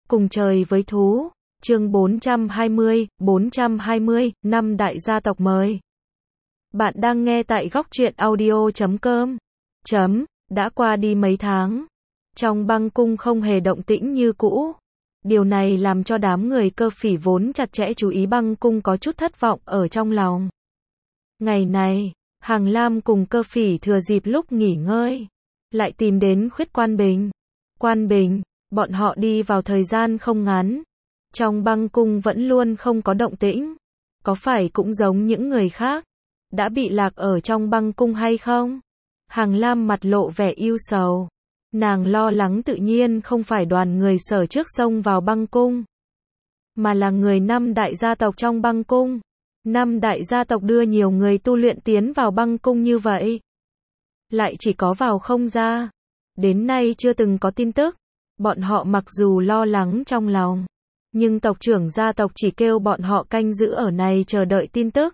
Cùng trời với thú. Chương 420, năm đại gia tộc mời. Bạn đang nghe tại góc truyện audio.com. Đã qua đi mấy tháng. Trong băng cung không hề động tĩnh như cũ. Điều này làm cho đám người Cơ Phỉ vốn chặt chẽ chú ý băng cung có chút thất vọng ở trong lòng. Ngày này, Hàng Lam cùng Cơ Phỉ thừa dịp lúc nghỉ ngơi, lại tìm đến Khuyết Quan Bình. Quan Bình, bọn họ đi vào thời gian không ngắn. Trong băng cung vẫn luôn không có động tĩnh. Có phải cũng giống những người khác, đã bị lạc ở trong băng cung hay không? Hàng Lam mặt lộ vẻ ưu sầu. Nàng lo lắng tự nhiên không phải đoàn người Sở trước xông vào băng cung, mà là người năm đại gia tộc trong băng cung. Năm đại gia tộc đưa nhiều người tu luyện tiến vào băng cung như vậy, lại chỉ có vào không ra. Đến nay chưa từng có tin tức. Bọn họ mặc dù lo lắng trong lòng, nhưng tộc trưởng gia tộc chỉ kêu bọn họ canh giữ ở này chờ đợi tin tức,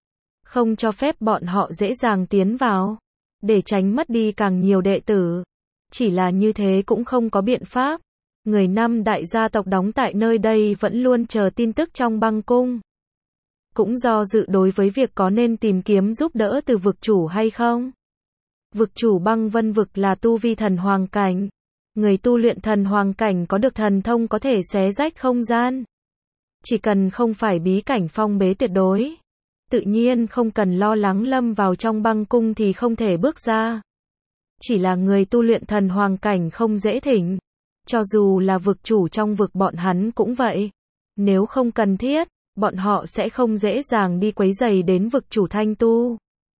không cho phép bọn họ dễ dàng tiến vào, để tránh mất đi càng nhiều đệ tử. Chỉ là như thế cũng không có biện pháp. Người năm đại gia tộc đóng tại nơi đây vẫn luôn chờ tin tức trong băng cung. Cũng do dự đối với việc có nên tìm kiếm giúp đỡ từ vực chủ hay không. Vực chủ băng vân vực là tu vi thần hoàng cảnh. Người tu luyện thần hoàng cảnh có được thần thông có thể xé rách không gian. Chỉ cần không phải bí cảnh phong bế tuyệt đối, tự nhiên không cần lo lắng lâm vào trong băng cung thì không thể bước ra. Chỉ là người tu luyện thần hoàng cảnh không dễ thỉnh. Cho dù là vực chủ trong vực bọn hắn cũng vậy. Nếu không cần thiết, bọn họ sẽ không dễ dàng đi quấy rầy đến vực chủ thanh tu.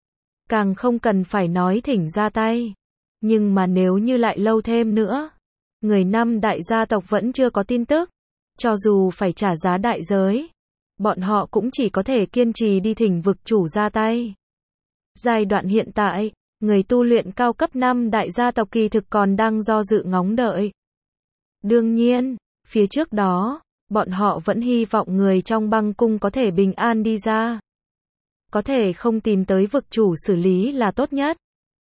Càng không cần phải nói thỉnh ra tay. Nhưng mà nếu như lại lâu thêm nữa, người năm đại gia tộc vẫn chưa có tin tức, cho dù phải trả giá đại giới, bọn họ cũng chỉ có thể kiên trì đi thỉnh vực chủ ra tay. Giai đoạn hiện tại, người tu luyện cao cấp năm đại gia tộc kỳ thực còn đang do dự ngóng đợi. Đương nhiên, phía trước đó, bọn họ vẫn hy vọng người trong băng cung có thể bình an đi ra. Có thể không tìm tới vực chủ xử lý là tốt nhất.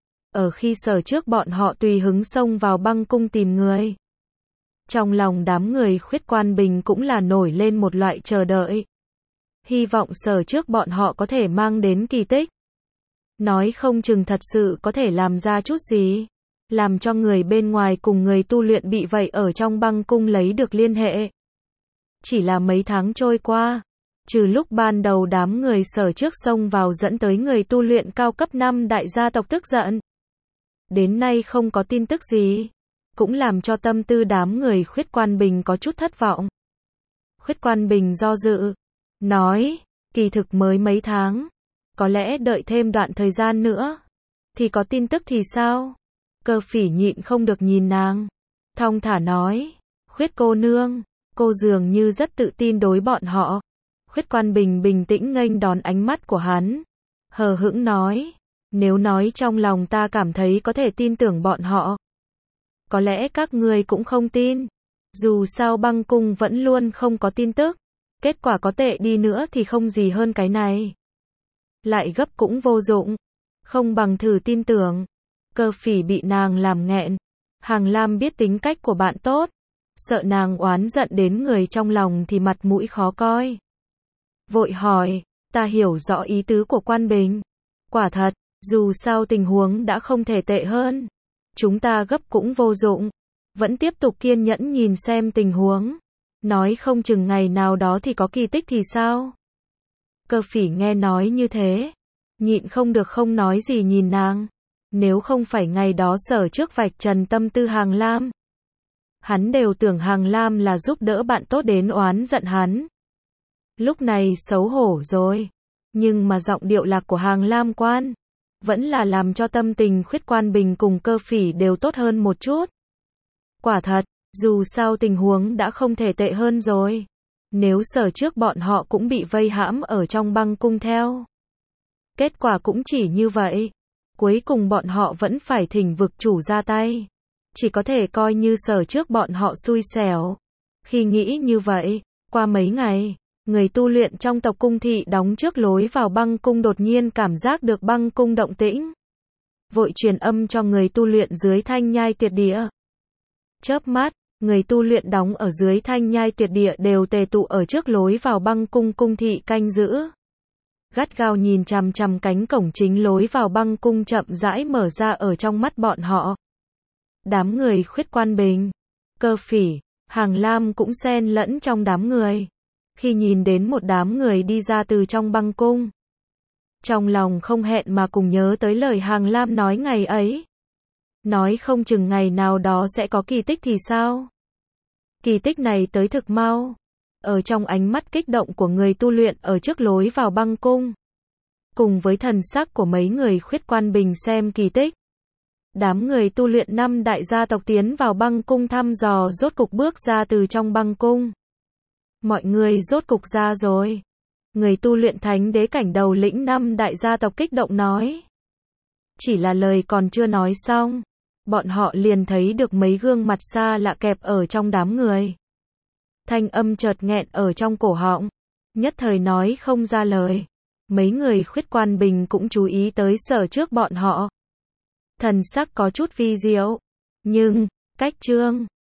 Ở khi Sở trước bọn họ tùy hứng xông vào băng cung tìm người. Trong lòng đám người Khuyết Quan Bình cũng là nổi lên một loại chờ đợi. Hy vọng Sở trước bọn họ có thể mang đến kỳ tích. Nói không chừng thật sự có thể làm ra chút gì, làm cho người bên ngoài cùng người tu luyện bị vậy ở trong băng cung lấy được liên hệ. Chỉ là mấy tháng trôi qua, trừ lúc ban đầu đám người Sở trước xông vào dẫn tới người tu luyện cao cấp 5 đại gia tộc tức giận, đến nay không có tin tức gì, cũng làm cho tâm tư đám người Khuyết Quan Bình có chút thất vọng. Khuyết Quan Bình do dự, nói, kỳ thực mới mấy tháng, có lẽ đợi thêm đoạn thời gian nữa, thì có tin tức thì sao? Cơ Phỉ nhịn không được nhìn nàng, thong thả nói, Khuyết cô nương, cô dường như rất tự tin đối bọn họ. Khuyết Quan Bình bình tĩnh nghênh đón ánh mắt của hắn, hờ hững nói, nếu nói trong lòng ta cảm thấy có thể tin tưởng bọn họ, có lẽ các ngươi cũng không tin. Dù sao băng cung vẫn luôn không có tin tức, kết quả có tệ đi nữa thì không gì hơn cái này. Lại gấp cũng vô dụng, không bằng thử tin tưởng. Cơ Phỉ bị nàng làm nghẹn. Hàng Lam biết tính cách của bạn tốt, sợ nàng oán giận đến người trong lòng thì mặt mũi khó coi. Vội hỏi, ta hiểu rõ ý tứ của Quan Bình. Quả thật, dù sao tình huống đã không thể tệ hơn, chúng ta gấp cũng vô dụng, vẫn tiếp tục kiên nhẫn nhìn xem tình huống. Nói không chừng ngày nào đó thì có kỳ tích thì sao? Cơ Phỉ nghe nói như thế, nhịn không được không nói gì nhìn nàng. Nếu không phải ngày đó Sở trước vạch trần tâm tư Hàng Lam, hắn đều tưởng Hàng Lam là giúp đỡ bạn tốt đến oán giận hắn. Lúc này xấu hổ rồi. Nhưng mà giọng điệu lạc của Hàng Lam quan, vẫn là làm cho tâm tình Khuyết Quan Bình cùng Cơ Phỉ đều tốt hơn một chút. Quả thật, dù sao tình huống đã không thể tệ hơn rồi. Nếu Sở trước bọn họ cũng bị vây hãm ở trong băng cung theo, kết quả cũng chỉ như vậy. Cuối cùng bọn họ vẫn phải thỉnh vực chủ ra tay. Chỉ có thể coi như Sở trước bọn họ xui xẻo. Khi nghĩ như vậy, qua mấy ngày, người tu luyện trong tộc cung thị đóng trước lối vào băng cung đột nhiên cảm giác được băng cung động tĩnh. Vội truyền âm cho người tu luyện dưới Thanh Nhai Tuyệt Địa. Chớp mắt, Người tu luyện đóng ở dưới Thanh Nhai Tuyệt Địa đều tề tụ ở trước lối vào băng cung, cung thị canh giữ. Gắt gao nhìn chằm chằm cánh cổng chính lối vào băng cung chậm rãi mở ra ở trong mắt bọn họ. Đám người Khuyết Quan Bình, Cơ Phỉ, Hàng Lam cũng xen lẫn trong đám người. Khi nhìn đến một đám người đi ra từ trong băng cung, trong lòng không hẹn mà cùng nhớ tới lời Hàng Lam nói ngày ấy. Nói không chừng ngày nào đó sẽ có kỳ tích thì sao? Kỳ tích này tới thực mau. Ở trong ánh mắt kích động của người tu luyện ở trước lối vào băng cung, cùng với thần sắc của mấy người Khuyết Quan Bình xem kỳ tích, đám người tu luyện 5 đại gia tộc tiến vào băng cung thăm dò rốt cục bước ra từ trong băng cung. Mọi người rốt cục ra rồi. Người tu luyện thánh đế cảnh đầu lĩnh 5 đại gia tộc kích động nói. Chỉ là lời còn chưa nói xong, bọn họ liền thấy được mấy gương mặt xa lạ kẹp ở trong đám người. Thanh âm chợt nghẹn ở trong cổ họng, nhất thời nói không ra lời. Mấy người Khuyết Quan Bình cũng chú ý tới Sở Trước bọn họ. Thần sắc có chút vi diệu, nhưng cách Trương